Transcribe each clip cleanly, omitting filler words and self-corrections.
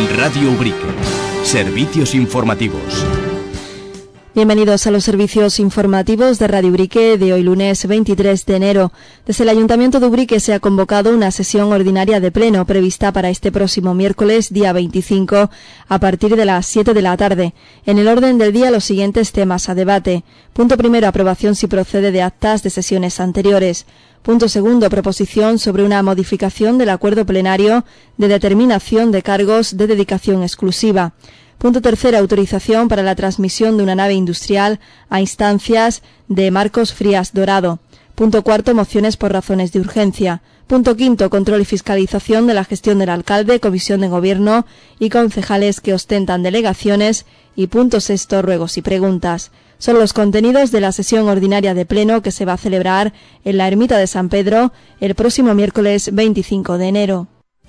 Radio Ubrique. Servicios informativos. Bienvenidos a los servicios informativos de Radio Ubrique de hoy lunes 23 de enero. Desde el Ayuntamiento de Ubrique se ha convocado una sesión ordinaria de pleno prevista para este próximo miércoles, día 25, a partir de las 7 de la tarde. En el orden del día los siguientes temas a debate. Punto primero, aprobación si procede de actas de sesiones anteriores. Punto segundo, proposición sobre una modificación del acuerdo plenario de determinación de cargos de dedicación exclusiva. Punto tercero, autorización para la transmisión de una nave industrial a instancias de Marcos Frías Dorado. Punto cuarto, mociones por razones de urgencia. Punto quinto, control y fiscalización de la gestión del alcalde, comisión de gobierno y concejales que ostentan delegaciones. Y punto sexto, ruegos y preguntas. Son los contenidos de la sesión ordinaria de pleno que se va a celebrar en la Ermita de San Pedro el próximo miércoles 25 de enero.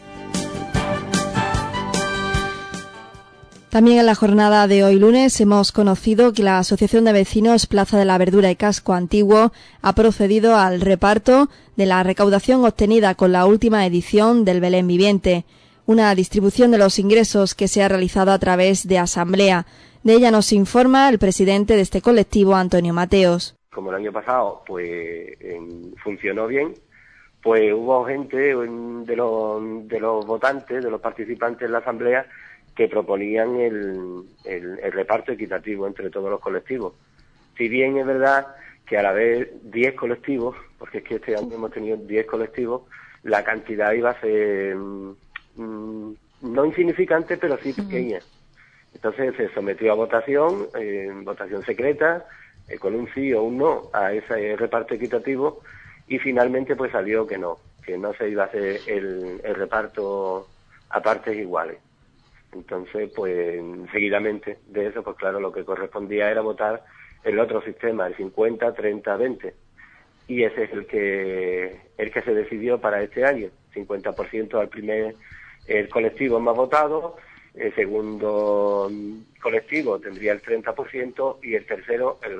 También en la jornada de hoy lunes hemos conocido que la Asociación de Vecinos Plaza de la Verdura y Casco Antiguo ha procedido al reparto de la recaudación obtenida con la última edición del Belén Viviente, una distribución de los ingresos que se ha realizado a través de asamblea. De ella nos informa el presidente de este colectivo, Antonio Mateos. Como el año pasado funcionó bien, pues hubo gente de los votantes, de los participantes en la asamblea, que proponían el reparto equitativo entre todos los colectivos. Si bien es verdad que a la vez 10 colectivos, porque es que este año hemos tenido 10 colectivos, la cantidad iba a ser no insignificante, pero sí pequeña. Entonces se sometió a votación secreta, con un sí o un no a ese reparto equitativo, y finalmente pues salió que no se iba a hacer el reparto a partes iguales. Entonces, pues, seguidamente de eso, pues claro, lo que correspondía era votar el otro sistema, el 50, 30, 20. Y ese es el que se decidió para este año. 50% al el colectivo más votado, el segundo colectivo tendría el 30% y el tercero el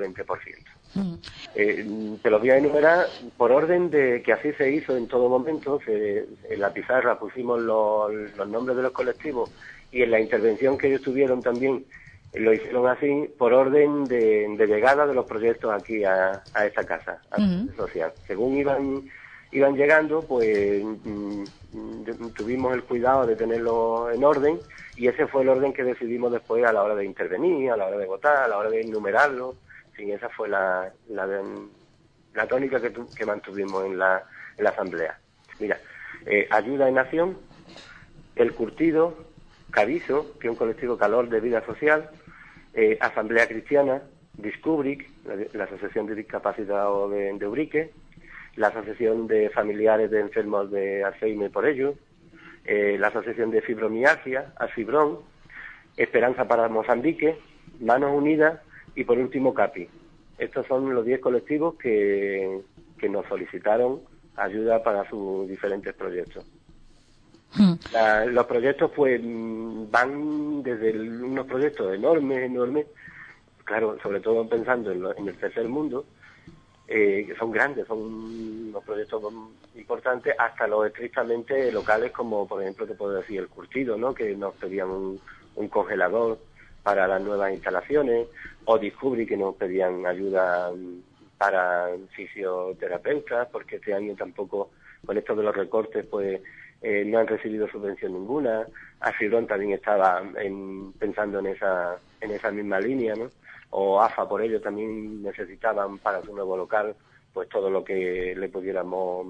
20%. Te lo voy a enumerar por orden de que así se hizo en todo momento. En la pizarra pusimos los nombres de los colectivos, y en la intervención que ellos tuvieron también lo hicieron así, por orden de llegada de los proyectos aquí a esta casa social. Según iban llegando, pues tuvimos el cuidado de tenerlo en orden, y ese fue el orden que decidimos después a la hora de intervenir, a la hora de votar, a la hora de enumerarlo. Sí, esa fue la tónica que mantuvimos en la asamblea. Mira, Ayuda en Acción, El Curtido, Caviso, que es un colectivo calor de vida social, Asamblea Cristiana, Discubric, la Asociación de Discapacitados de Ubrique, la Asociación de Familiares de Enfermos de Alzheimer por ello, la Asociación de Fibromialgia, Alfibrón, Esperanza para Mozambique, Manos Unidas y por último CAPI. Estos son los 10 colectivos que nos solicitaron ayuda para sus diferentes proyectos. Los proyectos pues van desde unos proyectos enormes, claro, sobre todo pensando en el tercer mundo, que son grandes, son unos proyectos importantes, hasta los estrictamente locales, como por ejemplo te puedo decir El Curtido, ¿no?, que nos pedían un congelador para las nuevas instalaciones, o Discovery, que nos pedían ayuda para fisioterapeutas, porque este año tampoco, con esto de los recortes, pues no han recibido subvención ninguna. Alfibrón también estaba pensando en esa misma línea, ¿no? O AFA, por ello, también necesitaban para su nuevo local pues todo lo que le pudiéramos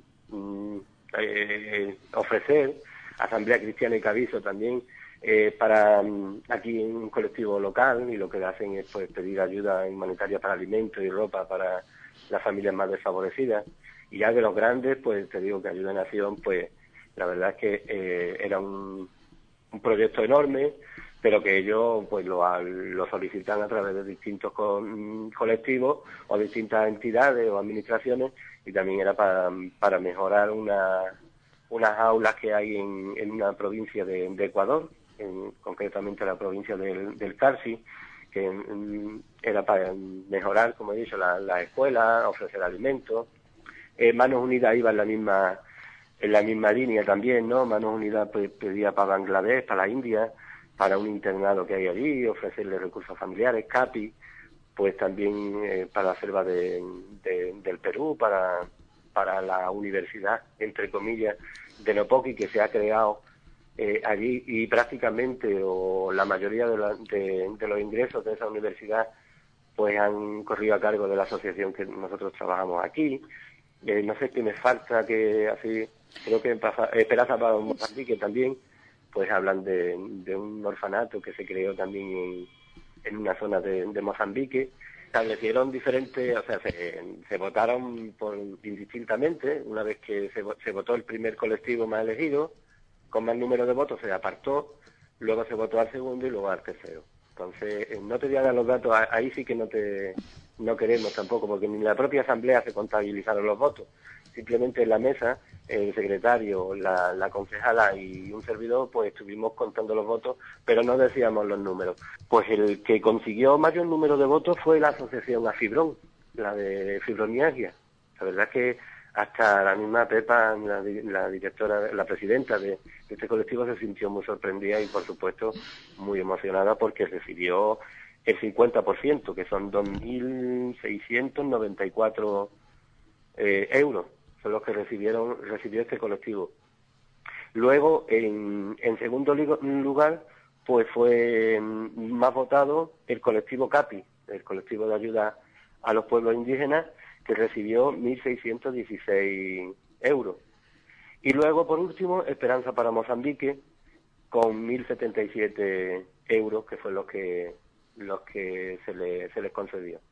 ofrecer. Asamblea Cristiana y Caviso también, para aquí en un colectivo local, y lo que hacen es pues pedir ayuda humanitaria para alimentos y ropa para las familias más desfavorecidas. Y ya de los grandes, pues te digo que Ayuda en Acción, pues la verdad es que era un proyecto enorme, pero que ellos pues lo solicitan a través de distintos colectivos o distintas entidades o administraciones, y también era para mejorar unas aulas que hay en una provincia de Ecuador, concretamente la provincia del Carsi, que era para mejorar, como he dicho, las escuelas, ofrecer alimentos. Manos Unidas iba En la misma línea también, ¿no? Manos Unidas pedía para Bangladesh, para la India, para un internado que hay allí, ofrecerle recursos familiares. CAPI, pues también para la selva del Perú, para la universidad, entre comillas, de Nopoqui, que se ha creado allí, y prácticamente, o la mayoría de los ingresos de esa universidad, pues han corrido a cargo de la asociación que nosotros trabajamos aquí. No sé qué me falta, que así, creo que Esperanza para Mozambique también, pues hablan de un orfanato que se creó también en una zona de Mozambique. Establecieron diferentes, o sea, se votaron indistintamente. Una vez que se votó el primer colectivo más elegido, con más número de votos se apartó, luego se votó al segundo y luego al tercero. Entonces, no te voy a dar los datos, ahí sí que no queremos tampoco, porque ni en la propia asamblea se contabilizaron los votos. Simplemente en la mesa, el secretario, la concejala y un servidor, pues estuvimos contando los votos, pero no decíamos los números. Pues el que consiguió mayor número de votos fue la asociación Afibrón, la de fibromialgia. La verdad es que hasta la misma Pepa, la directora, la presidenta de este colectivo, se sintió muy sorprendida y, por supuesto, muy emocionada porque recibió el 50%, que son 2.694 euros, son los que recibió este colectivo. Luego, en segundo lugar, pues fue más votado el colectivo CAPI, el colectivo de ayuda a los pueblos indígenas, que recibió 1.616 euros. Y luego, por último, Esperanza para Mozambique, con 1.077 euros, que fue los que se les concedió.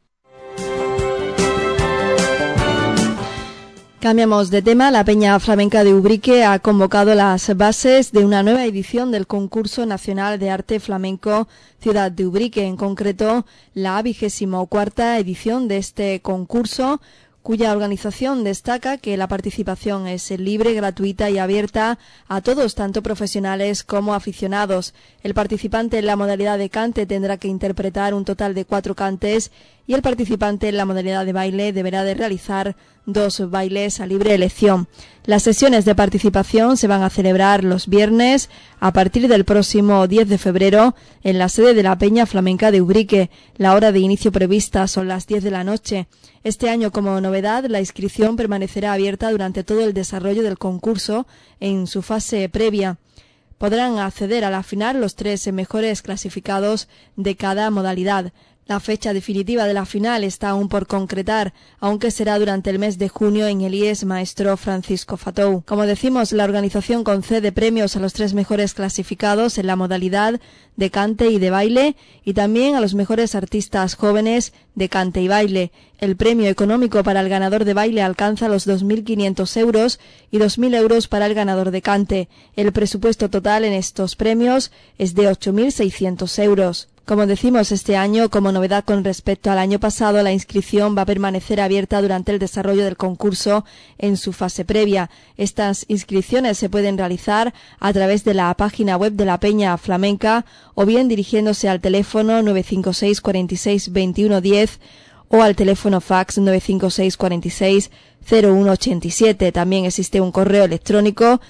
Cambiamos de tema. La Peña Flamenca de Ubrique ha convocado las bases de una nueva edición del Concurso Nacional de Arte Flamenco Ciudad de Ubrique, en concreto la 24ª edición de este concurso, cuya organización destaca que la participación es libre, gratuita y abierta a todos, tanto profesionales como aficionados. El participante en la modalidad de cante tendrá que interpretar un total de 4 cantes y el participante en la modalidad de baile deberá de realizar 2 bailes a libre elección. Las sesiones de participación se van a celebrar los viernes a partir del próximo 10 de febrero en la sede de la Peña Flamenca de Ubrique. La hora de inicio prevista son las 10 de la noche. Este año, como novedad, la inscripción permanecerá abierta durante todo el desarrollo del concurso en su fase previa. Podrán acceder a la final los 3 mejores clasificados de cada modalidad. La fecha definitiva de la final está aún por concretar, aunque será durante el mes de junio en el IES Maestro Francisco Fatou. Como decimos, la organización concede premios a los 3 mejores clasificados en la modalidad de cante y de baile, y también a los mejores artistas jóvenes de cante y baile. El premio económico para el ganador de baile alcanza los 2.500 euros y 2.000 euros para el ganador de cante. El presupuesto total en estos premios es de 8.600 euros. Como decimos, este año, como novedad con respecto al año pasado, la inscripción va a permanecer abierta durante el desarrollo del concurso en su fase previa. Estas inscripciones se pueden realizar a través de la página web de la Peña Flamenca o bien dirigiéndose al teléfono 956 46 21 10 o al teléfono fax 956 46 0187. También existe un correo electrónico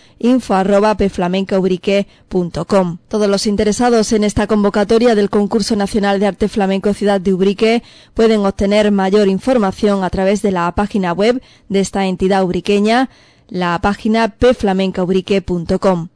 info@pflamencaubrique.com. Todos los interesados en esta convocatoria del Concurso Nacional de Arte Flamenco Ciudad de Ubrique pueden obtener mayor información a través de la página web de esta entidad ubriqueña, la página pflamencaubrique.com.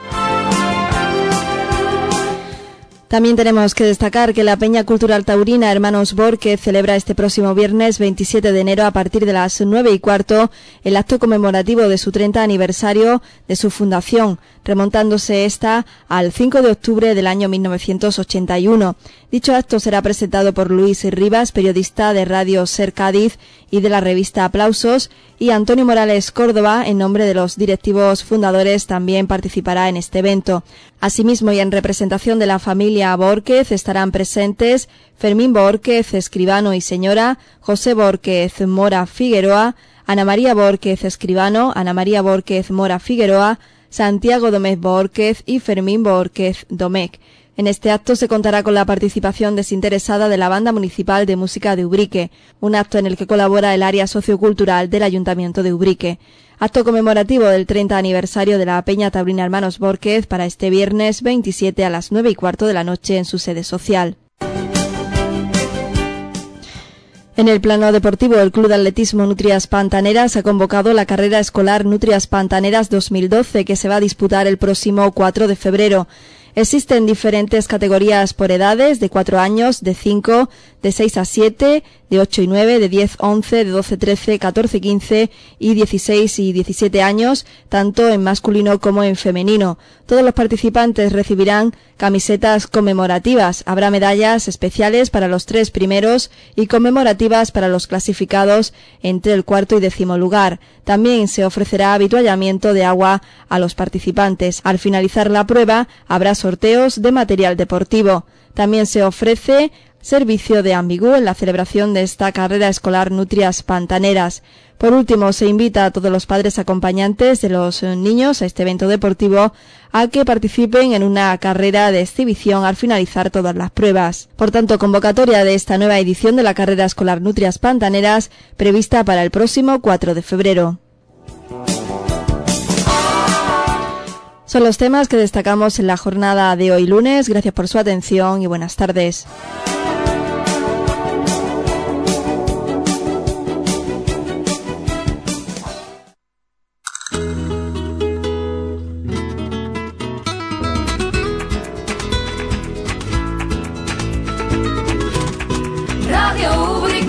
También tenemos que destacar que la Peña Cultural Taurina Hermanos Borquez celebra este próximo viernes 27 de enero a partir de las 9:15 el acto conmemorativo de su 30 aniversario de su fundación, remontándose esta al 5 de octubre del año 1981. Dicho acto será presentado por Luis Rivas, periodista de Radio Ser Cádiz y de la revista Aplausos, y Antonio Morales Córdoba, en nombre de los directivos fundadores, también participará en este evento. Asimismo, y en representación de la familia Borquez, estarán presentes Fermín Borquez, escribano y señora, José Borquez Mora Figueroa, Ana María Borquez, escribano, Ana María Borquez Mora Figueroa, Santiago Domecq Borquez y Fermín Borquez Domecq. En este acto se contará con la participación desinteresada de la Banda Municipal de Música de Ubrique, un acto en el que colabora el área sociocultural del Ayuntamiento de Ubrique. Acto conmemorativo del 30 aniversario de la Peña Taurina Hermanos Bórquez para este viernes 27 a las 9:15 de la noche en su sede social. En el plano deportivo, el Club de Atletismo Nutrias Pantaneras ha convocado la carrera escolar Nutrias Pantaneras 2012, que se va a disputar el próximo 4 de febrero. Existen diferentes categorías por edades, de 4 años, de 5, de 6 a 7, de 8 y 9, de 10, 11, de 12, 13, 14, 15 y 16 y 17 años, tanto en masculino como en femenino. Todos los participantes recibirán camisetas conmemorativas. Habrá medallas especiales para los 3 primeros y conmemorativas para los clasificados entre el 4º y 10º lugar. También se ofrecerá avituallamiento de agua a los participantes. Al finalizar la prueba, habrá sorteos de material deportivo. También se ofrece servicio de ambigú en la celebración de esta carrera escolar Nutrias Pantaneras. Por último, se invita a todos los padres acompañantes de los niños a este evento deportivo a que participen en una carrera de exhibición al finalizar todas las pruebas. Por tanto, convocatoria de esta nueva edición de la carrera escolar Nutrias Pantaneras prevista para el próximo 4 de febrero. Son los temas que destacamos en la jornada de hoy lunes. Gracias por su atención y buenas tardes. Radio Ubrique.